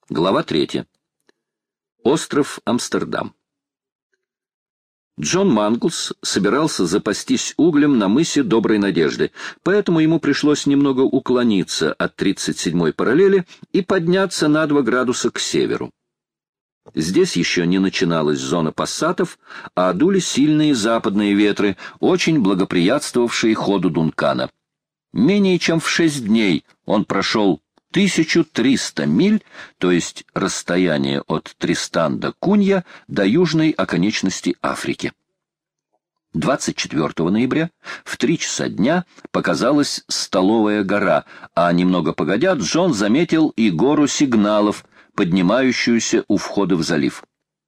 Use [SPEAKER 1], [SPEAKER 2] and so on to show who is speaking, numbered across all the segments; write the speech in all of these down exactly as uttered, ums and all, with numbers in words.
[SPEAKER 1] Глава третья. Остров Амстердам. Джон Манглс собирался запастись углем на мысе Доброй Надежды, поэтому ему пришлось немного уклониться от тридцать седьмой параллели и подняться на два градуса к северу. Здесь еще не начиналась зона пассатов, а дули сильные западные ветры, очень благоприятствовавшие ходу Дункана. Менее чем в шесть дней он прошел тысячу триста миль, то есть расстояние от Тристан до Кунья до южной оконечности Африки. двадцать четвёртого ноября в три часа дня показалась Столовая гора, а немного погодя Джон заметил и гору сигналов, поднимающуюся у входа в залив.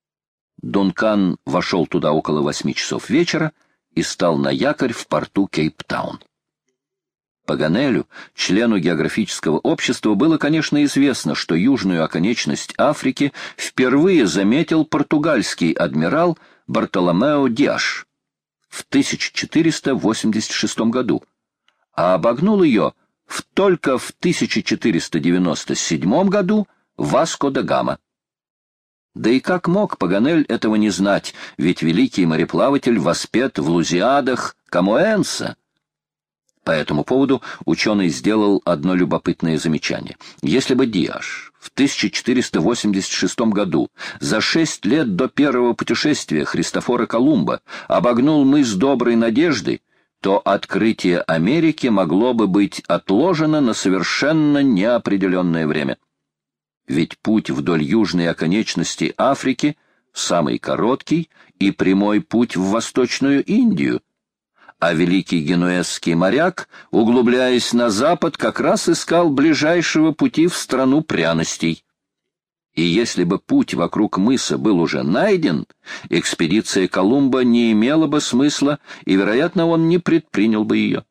[SPEAKER 1] Дункан вошел туда около восьми часов вечера и стал на якорь в порту Кейптаун. Паганелю, члену географического общества, было, конечно, известно, что южную оконечность Африки впервые заметил португальский адмирал Бартоломео Диаш в тысяча четыреста восемьдесят шестом году, а обогнул ее в, только в тысяча четыреста девяносто седьмом году Васко да Гама. Да и как мог Паганель этого не знать, ведь великий мореплаватель воспет в Лузиадах Камоэнса. По этому поводу ученый сделал одно любопытное замечание. Если бы Диаш в тысяча четыреста восемьдесят шестом году, за шесть лет до первого путешествия Христофора Колумба, обогнул мыс Доброй Надежды, то открытие Америки могло бы быть отложено на совершенно неопределенное время. Ведь путь вдоль южной оконечности Африки – самый короткий и прямой путь в Восточную Индию, а великий генуэзский моряк, углубляясь на запад, как раз искал ближайшего пути в страну пряностей. И если бы путь вокруг мыса был уже найден, экспедиция Колумба не имела бы смысла, и, вероятно, он не предпринял бы ее.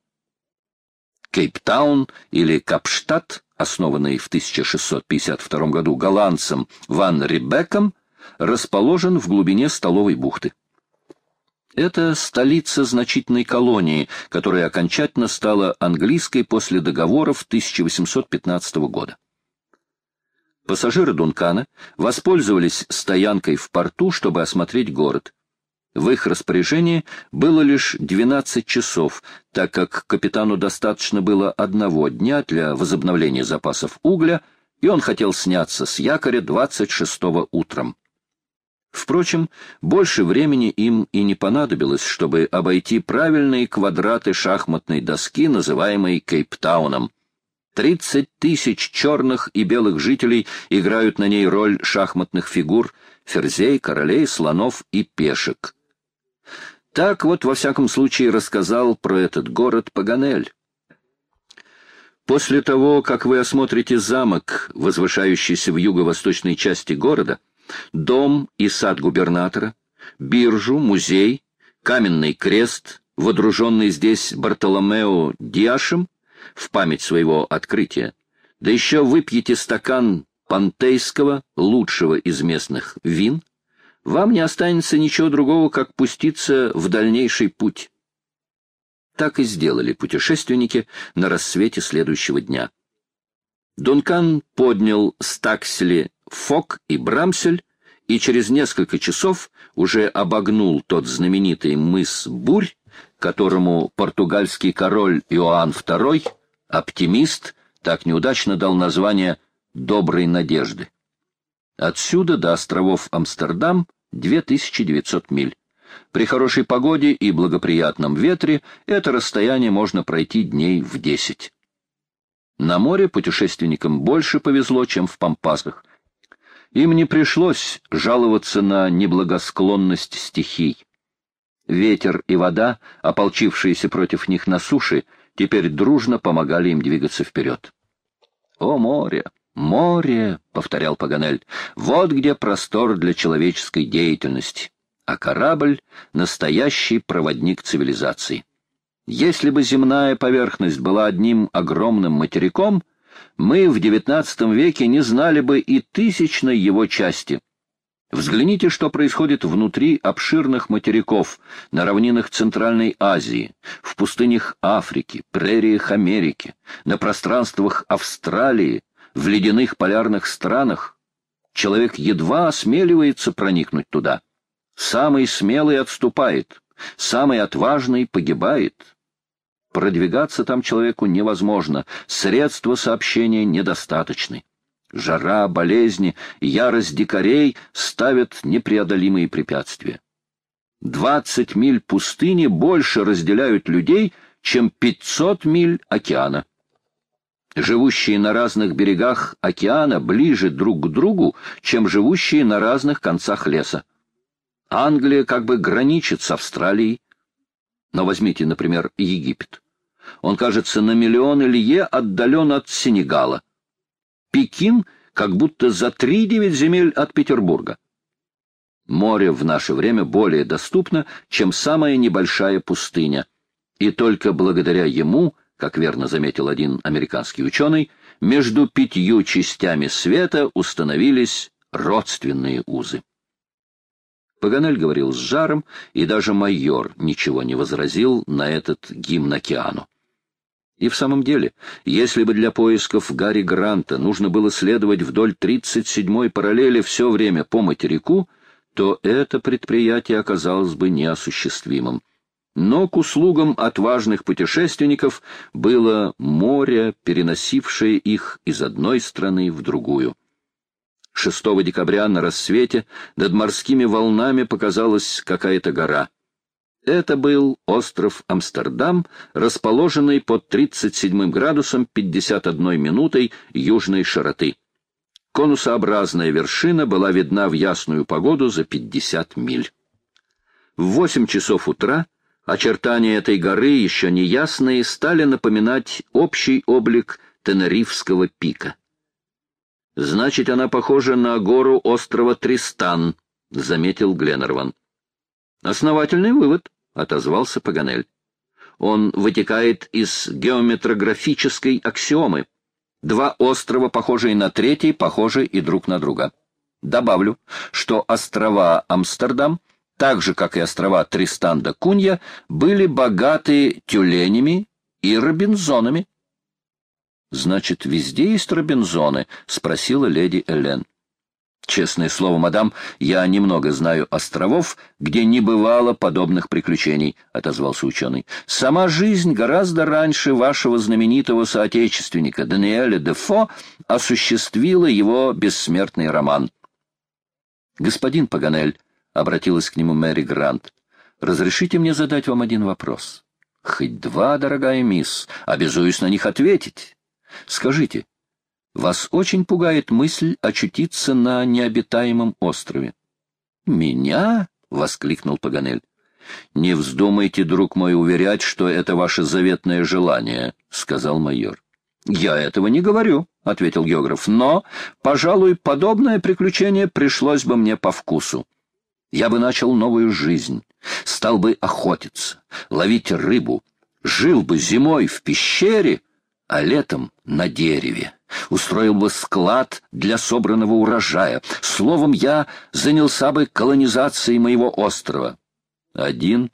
[SPEAKER 1] Кейптаун или Капштадт, основанный в тысяча шестьсот пятьдесят втором году голландцем Ван Риббеком, расположен в глубине Столовой бухты. Это столица значительной колонии, которая окончательно стала английской после договоров тысяча восемьсот пятнадцатого года. Пассажиры Дункана воспользовались стоянкой в порту, чтобы осмотреть город. В их распоряжении было лишь двенадцать часов, так как капитану достаточно было одного дня для возобновления запасов угля, и он хотел сняться с якоря двадцать шестого утром. Впрочем, больше времени им и не понадобилось, чтобы обойти правильные квадраты шахматной доски, называемой Кейптауном. Тридцать тысяч черных и белых жителей играют на ней роль шахматных фигур, ферзей, королей, слонов и пешек. Так вот, во всяком случае, рассказал про этот город Паганель. После того, как вы осмотрите замок, возвышающийся в юго-восточной части города, дом и сад губернатора, биржу, музей, каменный крест, водруженный здесь Бартоломео Диашем в память своего открытия, да еще выпьете стакан пантейского, лучшего из местных вин, вам не останется ничего другого, как пуститься в дальнейший путь. Так и сделали путешественники на рассвете следующего дня. Дункан поднял стаксели Фок и Брамсель, и через несколько часов уже обогнул тот знаменитый мыс Бурь, которому португальский король Иоанн второй, оптимист, так неудачно дал название «Доброй Надежды». Отсюда до островов Амстердам две тысячи девятьсот миль. При хорошей погоде и благоприятном ветре это расстояние можно пройти дней в десять. На море путешественникам больше повезло, чем в Пампасах. Им не пришлось жаловаться на неблагосклонность стихий. Ветер и вода, ополчившиеся против них на суше, теперь дружно помогали им двигаться вперед. «О, море! Море!» — повторял Паганель. «Вот где простор для человеческой деятельности, а корабль — настоящий проводник цивилизации. Если бы земная поверхность была одним огромным материком, мы в девятнадцатом веке не знали бы и тысячной его части. Взгляните, что происходит внутри обширных материков, на равнинах Центральной Азии, в пустынях Африки, прериях Америки, на пространствах Австралии, в ледяных полярных странах. Человек едва осмеливается проникнуть туда. Самый смелый отступает, самый отважный погибает. Продвигаться там человеку невозможно, средства сообщения недостаточны. Жара, болезни, ярость дикарей ставят непреодолимые препятствия. Двадцать миль пустыни больше разделяют людей, чем пятьсот миль океана. Живущие на разных берегах океана ближе друг к другу, чем живущие на разных концах леса. Англия как бы граничит с Австралией. Но возьмите, например, Египет. Он, кажется, на миллионы лье отдален от Сенегала. Пекин как будто за три девять земель от Петербурга. Море в наше время более доступно, чем самая небольшая пустыня. И только благодаря ему, как верно заметил один американский ученый, между пятью частями света установились родственные узы. Паганель говорил с жаром, и даже майор ничего не возразил на этот гимн океану. И в самом деле, если бы для поисков Гарри Гранта нужно было следовать вдоль тридцать седьмой параллели все время по материку, то это предприятие оказалось бы неосуществимым. Но к услугам отважных путешественников было море, переносившее их из одной страны в другую. шестого декабря на рассвете над морскими волнами показалась какая-то гора. Это был остров Амстердам, расположенный под тридцать седьмым градусом пятьдесят одной минутой южной широты. Конусообразная вершина была видна в ясную погоду за пятьдесят миль. В восемь часов утра очертания этой горы, еще неясные, стали напоминать общий облик Тенерифского пика. «Значит, она похожа на гору острова Тристан», — заметил Гленнерван. «Основательный вывод», — отозвался Паганель. «Он вытекает из геометрографической аксиомы. Два острова, похожие на третий, похожи и друг на друга. Добавлю, что острова Амстердам, так же, как и острова Тристан да Кунья, были богаты тюленями и робинзонами». «Значит, везде есть робинзоны?» — спросила леди Эллен. «Честное слово, мадам, я немного знаю островов, где не бывало подобных приключений», — отозвался ученый. «Сама жизнь гораздо раньше вашего знаменитого соотечественника Даниэля Дефо осуществила его бессмертный роман». «Господин Паганель», — обратилась к нему Мэри Грант, — «разрешите мне задать вам один вопрос?» «Хоть два, дорогая мисс, обязуюсь на них ответить. Скажите, вас очень пугает мысль очутиться на необитаемом острове?» «Меня?» — воскликнул Паганель. «Не вздумайте, друг мой, уверять, что это ваше заветное желание», — сказал майор. «Я этого не говорю», — ответил географ, — «но, пожалуй, подобное приключение пришлось бы мне по вкусу. Я бы начал новую жизнь, стал бы охотиться, ловить рыбу, жил бы зимой в пещере, а летом на дереве. Устроил бы склад для собранного урожая. Словом, я занялся бы колонизацией моего острова». «Один?»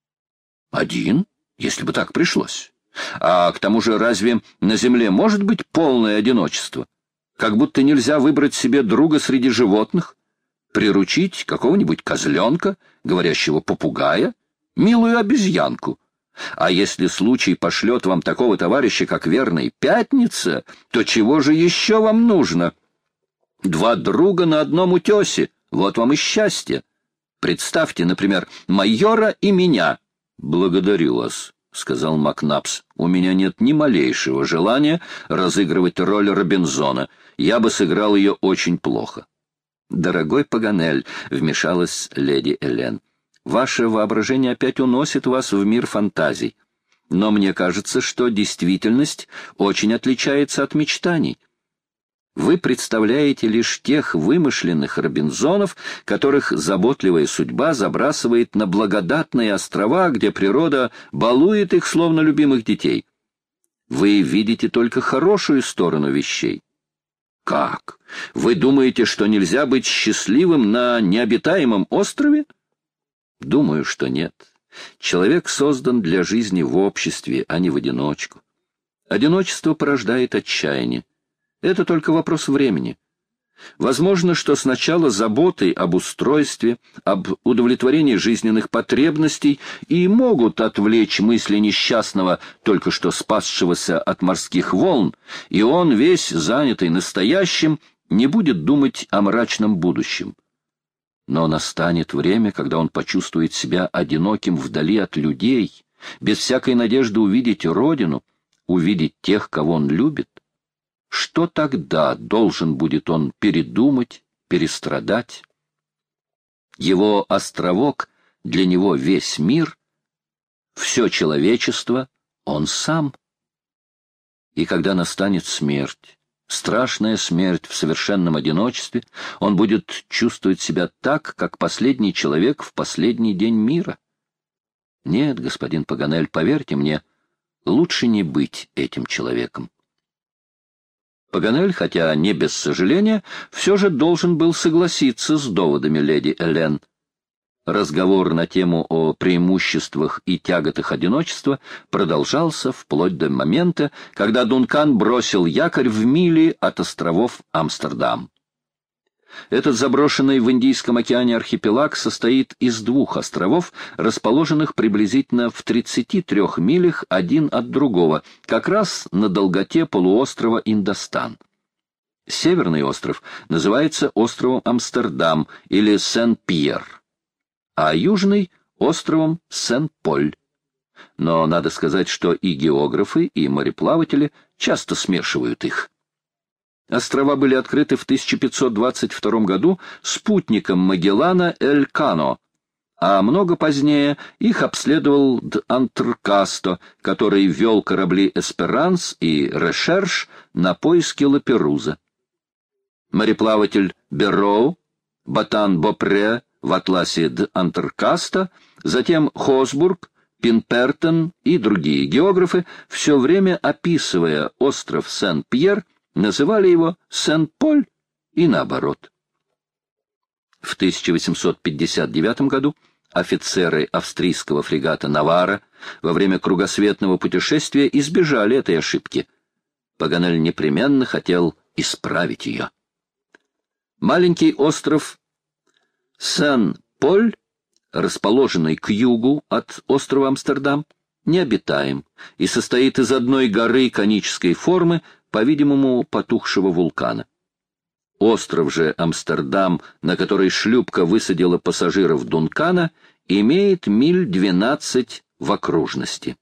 [SPEAKER 1] «Один, если бы так пришлось. А к тому же разве на земле может быть полное одиночество? Как будто нельзя выбрать себе друга среди животных, приручить какого-нибудь козленка, говорящего попугая, милую обезьянку. А если случай пошлет вам такого товарища, как верный Пятница, то чего же еще вам нужно? Два друга на одном утесе, вот вам и счастье. Представьте, например, майора и меня». «Благодарю вас», — сказал Макнапс. «У меня нет ни малейшего желания разыгрывать роль Робинзона. Я бы сыграл ее очень плохо». «Дорогой Паганель», — вмешалась леди Эллен, — «ваше воображение опять уносит вас в мир фантазий. Но мне кажется, что действительность очень отличается от мечтаний. Вы представляете лишь тех вымышленных Робинзонов, которых заботливая судьба забрасывает на благодатные острова, где природа балует их, словно любимых детей. Вы видите только хорошую сторону вещей. Как? Вы думаете, что нельзя быть счастливым на необитаемом острове? Думаю, что нет. Человек создан для жизни в обществе, а не в одиночку. Одиночество порождает отчаяние. Это только вопрос времени. Возможно, что сначала заботой об устройстве, об удовлетворении жизненных потребностей и могут отвлечь мысли несчастного, только что спасшегося от морских волн, и он, весь занятый настоящим, не будет думать о мрачном будущем. Но настанет время, когда он почувствует себя одиноким вдали от людей, без всякой надежды увидеть родину, увидеть тех, кого он любит. Что тогда должен будет он передумать, перестрадать? Его островок, для него весь мир, все человечество, он сам. И когда настанет смерть, страшная смерть в совершенном одиночестве, он будет чувствовать себя так, как последний человек в последний день мира. Нет, господин Паганель, поверьте мне, лучше не быть этим человеком. Паганель, хотя не без сожаления, все же должен был согласиться с доводами леди Элен. Разговор на тему о преимуществах и тяготах одиночества продолжался вплоть до момента, когда Дункан бросил якорь в миле от островов Амстердам. Этот заброшенный в Индийском океане архипелаг состоит из двух островов, расположенных приблизительно в тридцати трёх милях один от другого, как раз на долготе полуострова Индостан. Северный остров называется островом Амстердам или Сен-Пьер, а южный — островом Сен-Поль. Но надо сказать, что и географы, и мореплаватели часто смешивают их. Острова были открыты в тысяча пятьсот двадцать втором году спутником Магеллана Элькано, а много позднее их обследовал Д'Антркасто, который вел корабли «Эсперанс» и «Решерш» на поиски Лаперуза. Мореплаватель Берроу, Батан-Бопре в атласе Д'Антркасто, затем Хосбург, Пинпертон и другие географы, все время описывая остров Сен-Пьер, называли его Сен-Поль и наоборот. В тысяча восемьсот пятьдесят девятом году офицеры австрийского фрегата «Навара» во время кругосветного путешествия избежали этой ошибки. Паганель непременно хотел исправить ее. Маленький остров Сен-Поль, расположенный к югу от острова Амстердам, необитаем и состоит из одной горы конической формы, по-видимому, потухшего вулкана. Остров же Амстердам, на который шлюпка высадила пассажиров Дункана, имеет миль двенадцать в окружности.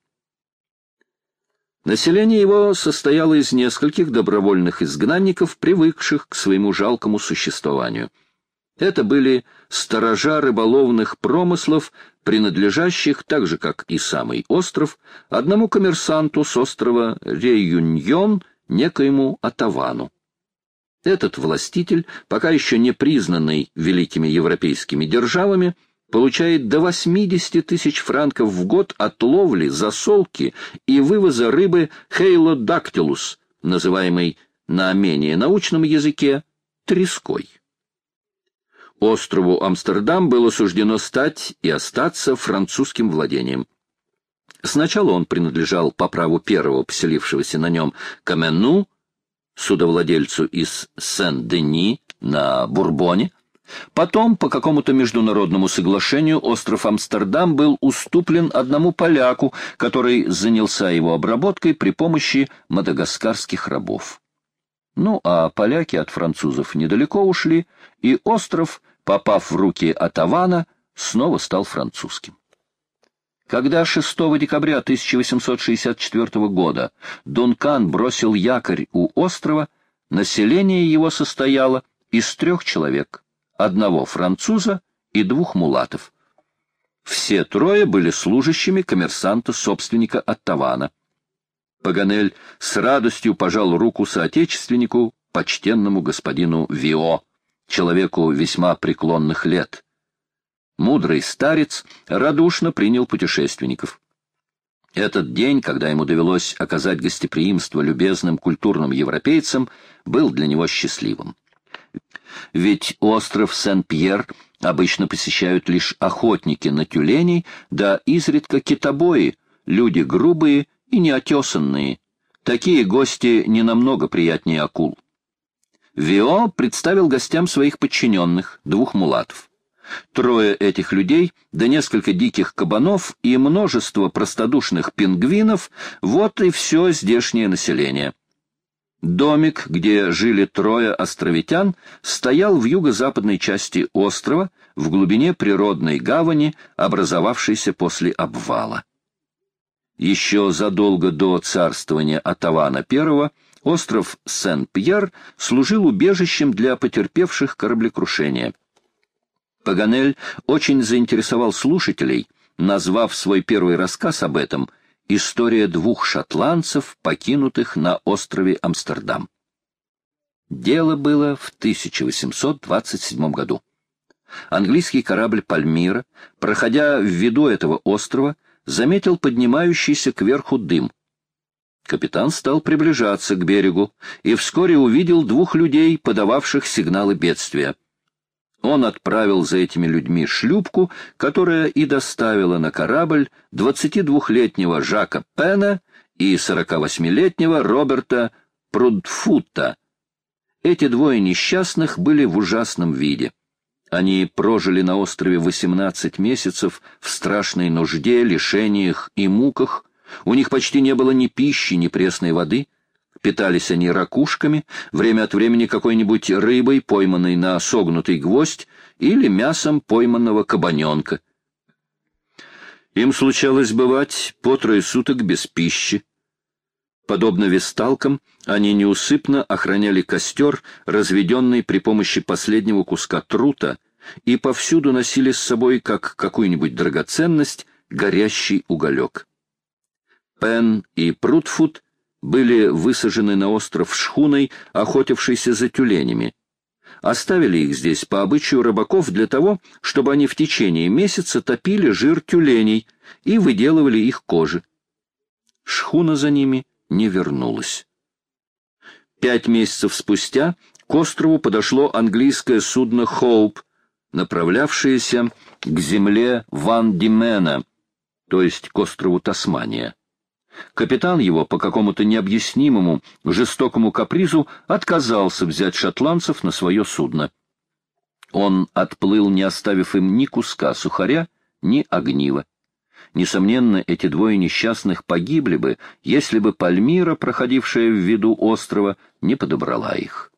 [SPEAKER 1] Население его состояло из нескольких добровольных изгнанников, привыкших к своему жалкому существованию. Это были сторожа рыболовных промыслов, принадлежащих, так же как и самый остров, одному коммерсанту с острова Реюньон, некоему Атавану. Этот властитель, пока еще не признанный великими европейскими державами, получает до восьмидесяти тысяч франков в год от ловли, засолки и вывоза рыбы хейлодактилус, называемой на менее научном языке треской. Острову Амстердам было суждено стать и остаться французским владением. Сначала он принадлежал по праву первого поселившегося на нем Камену, судовладельцу из Сен-Дени на Бурбоне. Потом, по какому-то международному соглашению, остров Амстердам был уступлен одному поляку, который занялся его обработкой при помощи мадагаскарских рабов. Ну, а поляки от французов недалеко ушли, и остров, попав в руки Атавана, снова стал французским. Когда шестого декабря тысяча восемьсот шестьдесят четвёртого года Дункан бросил якорь у острова, население его состояло из трех человек, одного француза и двух мулатов. Все трое были служащими коммерсанта-собственника Атавана. Паганель с радостью пожал руку соотечественнику, почтенному господину Вио, человеку весьма преклонных лет. Мудрый старец радушно принял путешественников. Этот день, когда ему довелось оказать гостеприимство любезным культурным европейцам, был для него счастливым. Ведь остров Сен-Пьер обычно посещают лишь охотники на тюленей, да изредка китобои, люди грубые и неотесанные. Такие гости не намного приятнее акул. Вио представил гостям своих подчиненных, двух мулатов. Трое этих людей, да несколько диких кабанов и множество простодушных пингвинов — вот и все здешнее население. Домик, где жили трое островитян, стоял в юго-западной части острова, в глубине природной гавани, образовавшейся после обвала. Еще задолго до царствования Отавана I остров Сен-Пьер служил убежищем для потерпевших кораблекрушение. Паганель очень заинтересовал слушателей, назвав свой первый рассказ об этом «История двух шотландцев, покинутых на острове Амстердам». Дело было в тысяча восемьсот двадцать седьмом году. Английский корабль «Пальмира», проходя в виду этого острова, заметил поднимающийся кверху дым. Капитан стал приближаться к берегу и вскоре увидел двух людей, подававших сигналы бедствия. Он отправил за этими людьми шлюпку, которая и доставила на корабль двадцатидвухлетнего Жака Пена и сорокавосьмилетнего Роберта Прудфута. Эти двое несчастных были в ужасном виде. Они прожили на острове восемнадцать месяцев в страшной нужде, лишениях и муках. У них почти не было ни пищи, ни пресной воды. Питались они ракушками, время от времени какой-нибудь рыбой, пойманной на согнутый гвоздь, или мясом пойманного кабаненка. Им случалось бывать по трое суток без пищи. Подобно весталкам, они неусыпно охраняли костер, разведенный при помощи последнего куска трута, и повсюду носили с собой, как какую-нибудь драгоценность, горящий уголек. Пен и Прудфут были высажены на остров шхуной, охотившейся за тюленями. Оставили их здесь по обычаю рыбаков для того, чтобы они в течение месяца топили жир тюленей и выделывали их кожи. Шхуна за ними не вернулась. Пять месяцев спустя к острову подошло английское судно «Хоуп», направлявшееся к земле Ван Димена, то есть к острову Тасмания. Капитан его по какому-то необъяснимому жестокому капризу отказался взять шотландцев на свое судно. Он отплыл, не оставив им ни куска сухаря, ни огнива. Несомненно, эти двое несчастных погибли бы, если бы Пальмира, проходившая в виду острова, не подобрала их.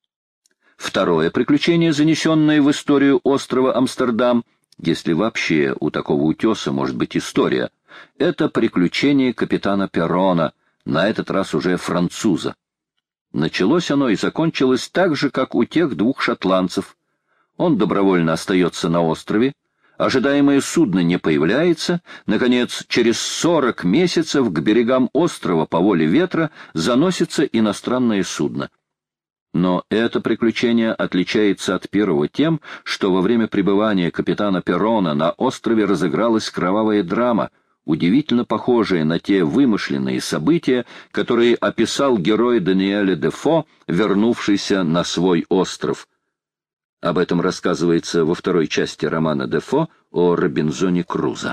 [SPEAKER 1] Второе приключение, занесенное в историю острова Амстердам, если вообще у такого утеса может быть история, это приключение капитана Перрона, на этот раз уже француза. Началось оно и закончилось так же, как у тех двух шотландцев. Он добровольно остается на острове, ожидаемое судно не появляется, наконец, через сорок месяцев к берегам острова по воле ветра заносится иностранное судно. Но это приключение отличается от первого тем, что во время пребывания капитана Перрона на острове разыгралась кровавая драма, удивительно похожая на те вымышленные события, которые описал герой Даниэля Дефо, вернувшийся на свой остров. Об этом рассказывается во второй части романа Дефо о Робинзоне Крузо.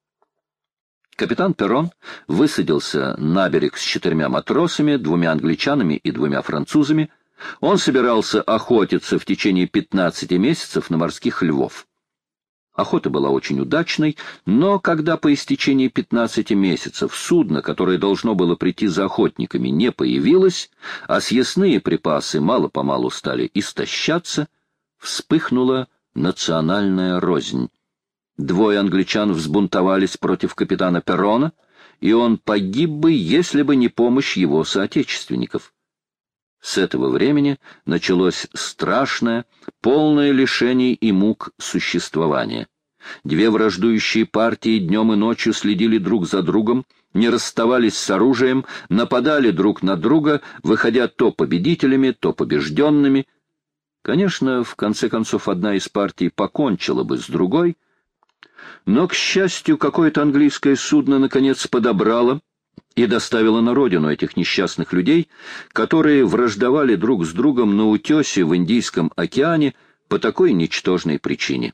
[SPEAKER 1] Капитан Перрон высадился на берег с четырьмя матросами, двумя англичанами и двумя французами. Он собирался охотиться в течение пятнадцати месяцев на морских львов. Охота была очень удачной, но когда по истечении пятнадцати месяцев судно, которое должно было прийти за охотниками, не появилось, а съестные припасы мало-помалу стали истощаться, вспыхнула национальная рознь. Двое англичан взбунтовались против капитана Перрона, и он погиб бы, если бы не помощь его соотечественников. С этого времени началось страшное, полное лишений и мук существование. Две враждующие партии днем и ночью следили друг за другом, не расставались с оружием, нападали друг на друга, выходя то победителями, то побежденными. Конечно, в конце концов, одна из партий покончила бы с другой, но, к счастью, какое-то английское судно наконец подобрало и доставила на родину этих несчастных людей, которые враждовали друг с другом на утесе в Индийском океане по такой ничтожной причине.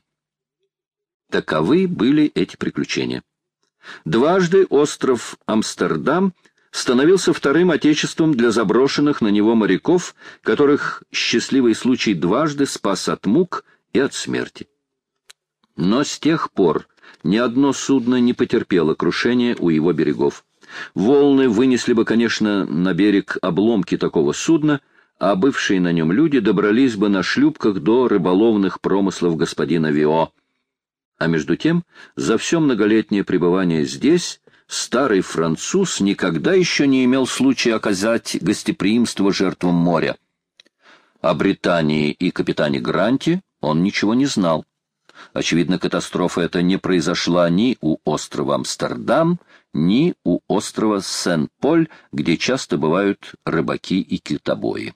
[SPEAKER 1] Таковы были эти приключения. Дважды остров Амстердам становился вторым отечеством для заброшенных на него моряков, которых счастливый случай дважды спас от мук и от смерти. Но с тех пор ни одно судно не потерпело крушения у его берегов. Волны вынесли бы, конечно, на берег обломки такого судна, а бывшие на нем люди добрались бы на шлюпках до рыболовных промыслов господина Вио. А между тем, за все многолетнее пребывание здесь старый француз никогда еще не имел случая оказать гостеприимство жертвам моря. О Британии и капитане Гранте он ничего не знал. Очевидно, катастрофа эта не произошла ни у острова Амстердам, ни у острова Сен-Поль, где часто бывают рыбаки и китобои.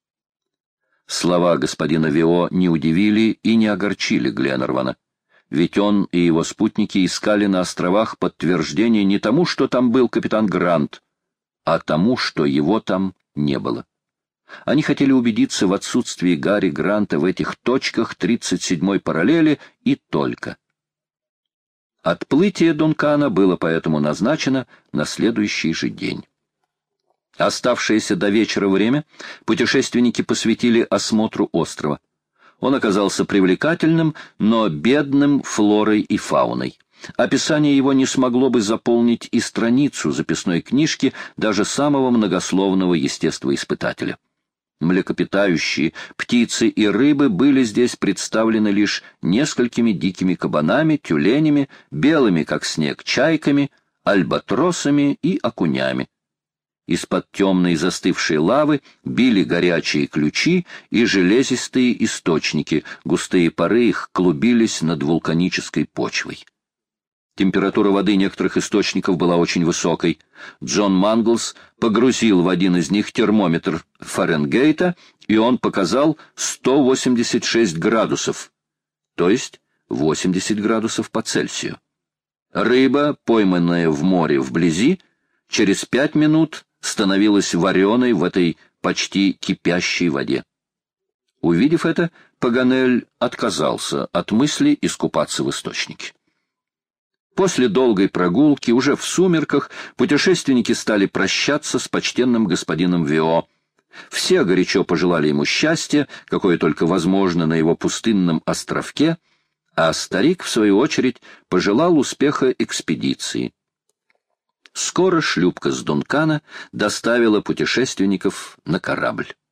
[SPEAKER 1] Слова господина Вио не удивили и не огорчили Гленнервана, ведь он и его спутники искали на островах подтверждение не тому, что там был капитан Грант, а тому, что его там не было. Они хотели убедиться в отсутствии Гарри Гранта в этих точках тридцать седьмой параллели и только. Отплытие Дункана было поэтому назначено на следующий же день. Оставшееся до вечера время путешественники посвятили осмотру острова. Он оказался привлекательным, но бедным флорой и фауной. Описание его не смогло бы заполнить и страницу записной книжки даже самого многословного естествоиспытателя. Млекопитающие, птицы и рыбы были здесь представлены лишь несколькими дикими кабанами, тюленями, белыми, как снег, чайками, альбатросами и окунями. Из-под темной застывшей лавы били горячие ключи и железистые источники, густые пары их клубились над вулканической почвой. Температура воды некоторых источников была очень высокой. Джон Манглс погрузил в один из них термометр Фаренгейта, и он показал сто восемьдесят шесть градусов, то есть восемьдесят градусов по Цельсию. Рыба, пойманная в море вблизи, через пять минут становилась вареной в этой почти кипящей воде. Увидев это, Паганель отказался от мысли искупаться в источнике. После долгой прогулки, уже в сумерках, путешественники стали прощаться с почтенным господином Вио. Все горячо пожелали ему счастья, какое только возможно на его пустынном островке, а старик, в свою очередь, пожелал успеха экспедиции. Скоро шлюпка с Дункана доставила путешественников на корабль.